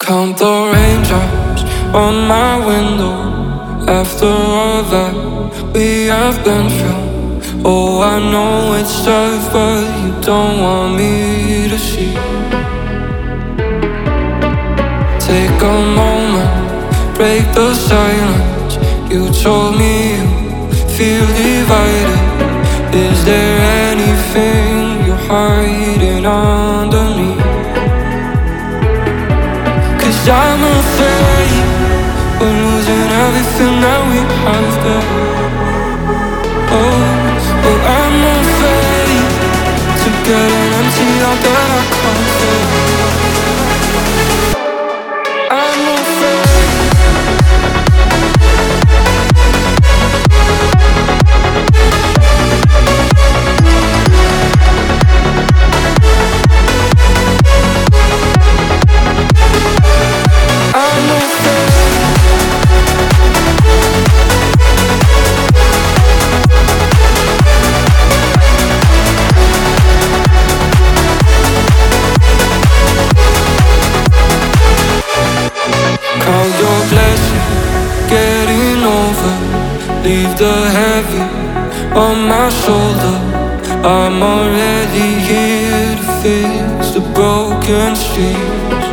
Count the raindrops on my window. After all that we have been through, oh, I know it's tough, but you don't want me to see. Take a moment, break the silence. You told me you feel divided. Is there anything you're hiding underneath? 'Cause I'm afraid we're losing everything that we have there. Oh, I'm afraid to get an empty out that I can't fill. I'm afraid. I'm afraid. Count your blessings, getting over. Leave the heavy on my shoulder. I'm already here to fix the broken streets.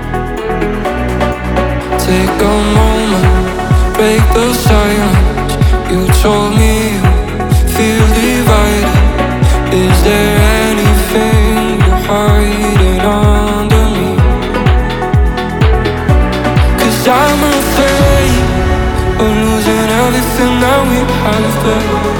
Take a moment, break the silence. You told me you feel divided. Is there anything you're hiding underneath? 'Cause I'm afraid we're losing everything that we have there.